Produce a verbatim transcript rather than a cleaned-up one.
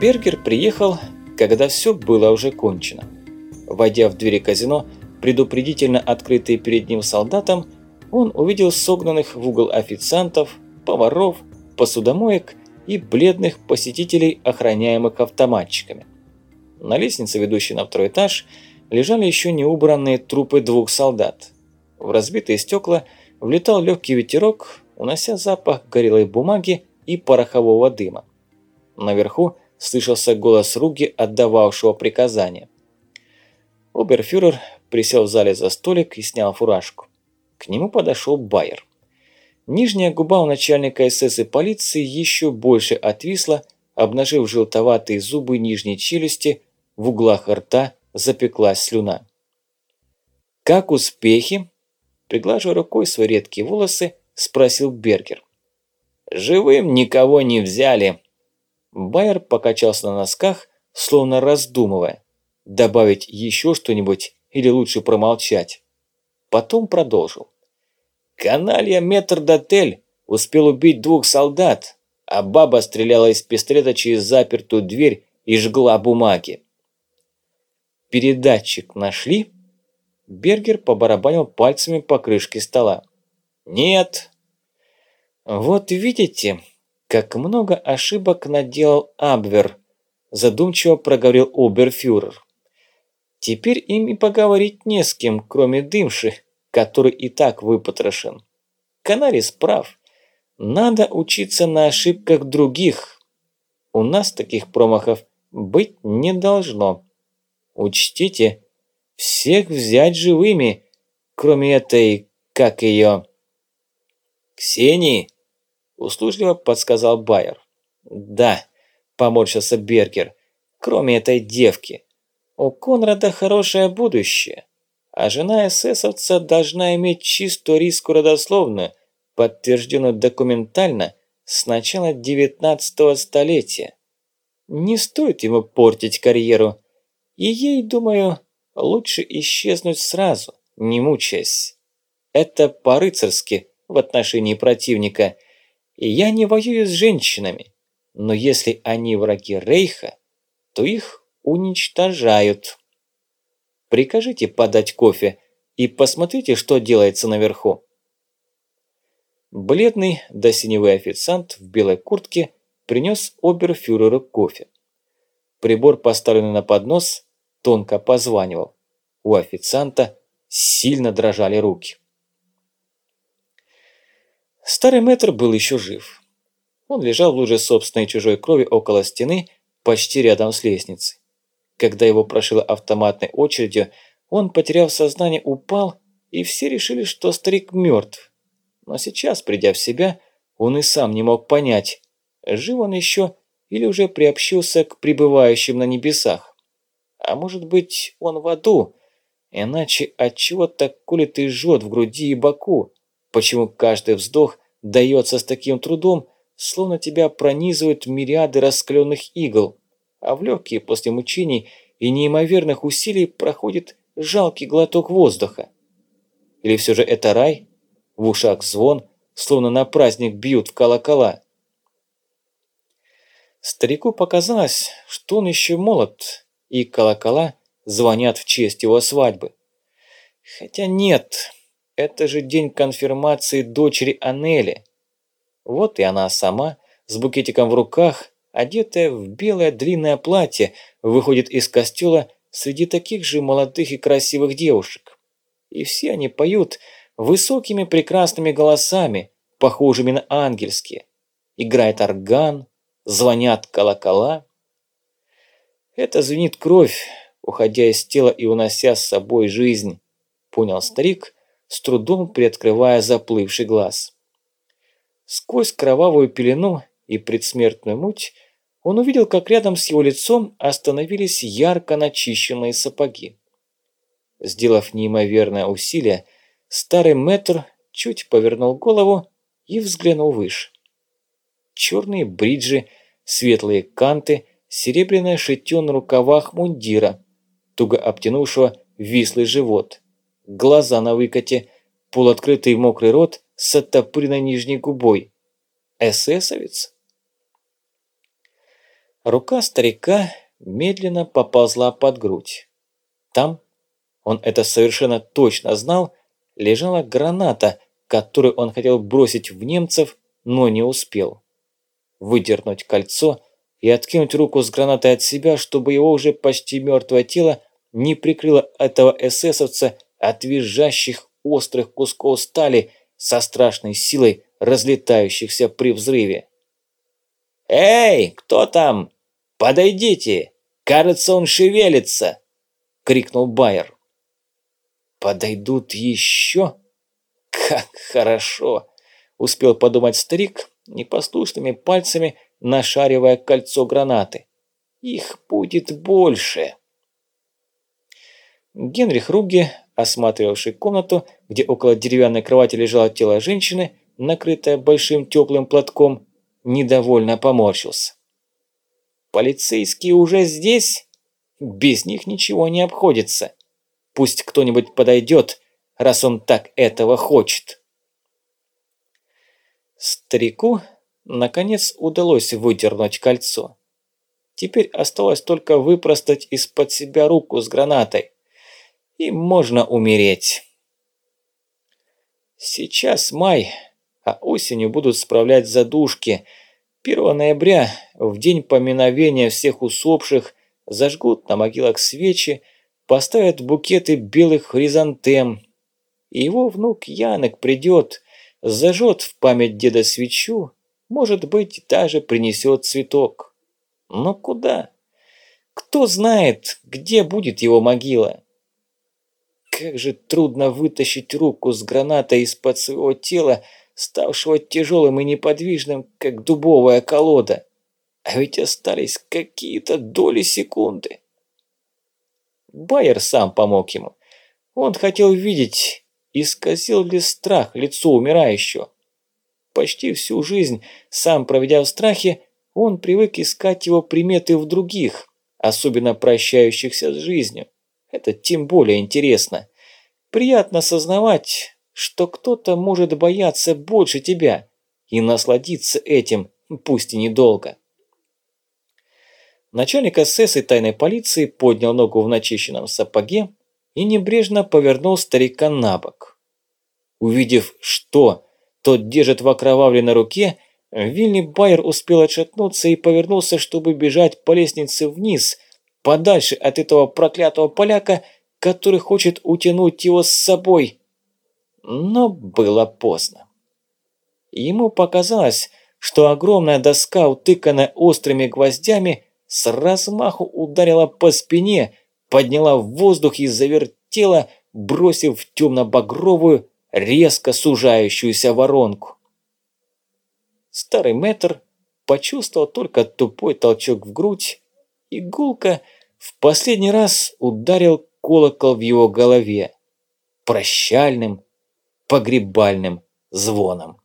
Бергер приехал, когда все было уже кончено. Войдя в двери казино, предупредительно открытые перед ним солдатам, он увидел согнанных в угол официантов, поваров, посудомоек и бледных посетителей, охраняемых автоматчиками. На лестнице, ведущей на второй этаж, лежали еще не убранные трупы двух солдат. В разбитые стекла влетал легкий ветерок, унося запах горелой бумаги и порохового дыма. Наверху слышался голос Руги, отдававшего приказания. Оберфюрер присел в зале за столик и снял фуражку. К нему подошел Байер. Нижняя губа у начальника эс эс и полиции еще больше отвисла, обнажив желтоватые зубы нижней челюсти, в углах рта запеклась слюна. «Как успехи?» – приглаживая рукой свои редкие волосы, спросил Бергер. «Живым никого не взяли». Байер покачался на носках, словно раздумывая, добавить еще что-нибудь или лучше промолчать. Потом продолжил. «Каналья метрдотель успел убить двух солдат, а баба стреляла из пистолета через запертую дверь и жгла бумаги». «Передатчик нашли?» Бергер побарабанил пальцами по крышке стола. «Нет». «Вот видите, как много ошибок наделал Абвер», задумчиво проговорил оберфюрер. «Теперь им и поговорить не с кем, кроме Дымши, который и так выпотрошен. Канарис прав. Надо учиться на ошибках других. У нас таких промахов быть не должно. Учтите, всех взять живыми, кроме этой, как ее...» «Ксении?» – услужливо подсказал Байер. «Да», – поморщился Бергер, – «кроме этой девки. У Конрада хорошее будущее, а жена эсэсовца должна иметь чистую рийскую родословную, подтвержденную документально с начала девятнадцатого столетия. Не стоит ему портить карьеру, и ей, думаю, лучше исчезнуть сразу, не мучаясь. Это по-рыцарски в отношении противника, и я не воюю с женщинами, но если они враги Рейха, то их уничтожают. Прикажите подать кофе и посмотрите, что делается наверху». Бледный до синевы официант в белой куртке принес оберфюреру кофе. Прибор, поставленный на поднос, тонко позванивал. У официанта сильно дрожали руки. Старый мэтр был еще жив. Он лежал в луже собственной чужой крови около стены, почти рядом с лестницей. Когда его прошило автоматной очередью, он, потеряв сознание, упал, и все решили, что старик мертв. Но сейчас, придя в себя, он и сам не мог понять, жив он еще или уже приобщился к пребывающим на небесах. А может быть, он в аду, иначе отчего так колет и жжет в груди и боку, почему каждый вздох дается с таким трудом, словно тебя пронизывают мириады раскаленных игл, а в легкие после мучений и неимоверных усилий проходит жалкий глоток воздуха. Или все же это рай? В ушах звон, словно на праздник бьют в колокола. Старику показалось, что он еще молод, и колокола звонят в честь его свадьбы. Хотя нет, это же день конфирмации дочери Анели. Вот и она сама, с букетиком в руках, одетая в белое длинное платье, выходит из костела среди таких же молодых и красивых девушек. И все они поют высокими прекрасными голосами, похожими на ангельские. Играет орган, звонят колокола. Это звенит кровь, уходя из тела и унося с собой жизнь, понял старик, с трудом приоткрывая заплывший глаз. Сквозь кровавую пелену и предсмертную муть он увидел, как рядом с его лицом остановились ярко начищенные сапоги. Сделав неимоверное усилие, старый мэтр чуть повернул голову и взглянул выше. Черные бриджи, светлые канты, серебряное шитье на рукавах мундира, туго обтянувшего вислый живот, глаза на выкате, полуоткрытый мокрый рот с оттопыренной нижней губой. Эсэсовец? Рука старика медленно поползла под грудь. Там, он это совершенно точно знал, лежала граната, которую он хотел бросить в немцев, но не успел. Выдернуть кольцо и откинуть руку с гранатой от себя, чтобы его уже почти мертвое тело не прикрыло этого эсэсовца от визжащих острых кусков стали со страшной силой, разлетающихся при взрыве. «Эй, кто там? Подойдите! Кажется, он шевелится!» – крикнул Байер. «Подойдут еще? Как хорошо!» – успел подумать старик, непослушными пальцами нашаривая кольцо гранаты. «Их будет больше!» Генрих Ругге, осматривавший комнату, где около деревянной кровати лежало тело женщины, накрытое большим теплым платком, недовольно поморщился. «Полицейские уже здесь? Без них ничего не обходится. Пусть кто-нибудь подойдет, раз он так этого хочет». Старику, наконец, удалось выдернуть кольцо. Теперь осталось только выпростать из-под себя руку с гранатой. И можно умереть. Сейчас май, а осенью будут справлять задушки. первого ноября, в день поминовения всех усопших, зажгут на могилах свечи, поставят букеты белых хризантем. И его внук Янок придет, зажжет в память деда свечу, может быть, даже принесет цветок. Но куда? Кто знает, где будет его могила? Как же трудно вытащить руку с гранатой из-под своего тела, ставшего тяжелым и неподвижным, как дубовая колода. А ведь остались какие-то доли секунды. Байер сам помог ему. Он хотел видеть, исказил ли страх лицо умирающего. Почти всю жизнь, сам проведя в страхе, он привык искать его приметы в других, особенно прощающихся с жизнью. Это тем более интересно. Приятно сознавать, что кто-то может бояться больше тебя и насладиться этим, пусть и недолго. Начальник эс эс и тайной полиции поднял ногу в начищенном сапоге и небрежно повернул старика на бок. Увидев, что тот держит в окровавленной руке, Вильни Байер успел отшатнуться и повернулся, чтобы бежать по лестнице вниз, подальше от этого проклятого поляка, который хочет утянуть его с собой. Но было поздно. Ему показалось, что огромная доска, утыканная острыми гвоздями, с размаху ударила по спине, подняла в воздух и завертела, бросив в темно-багровую, резко сужающуюся воронку. Старый мэтр почувствовал только тупой толчок в грудь, и гулко в последний раз ударил колокол в его голове прощальным погребальным звоном.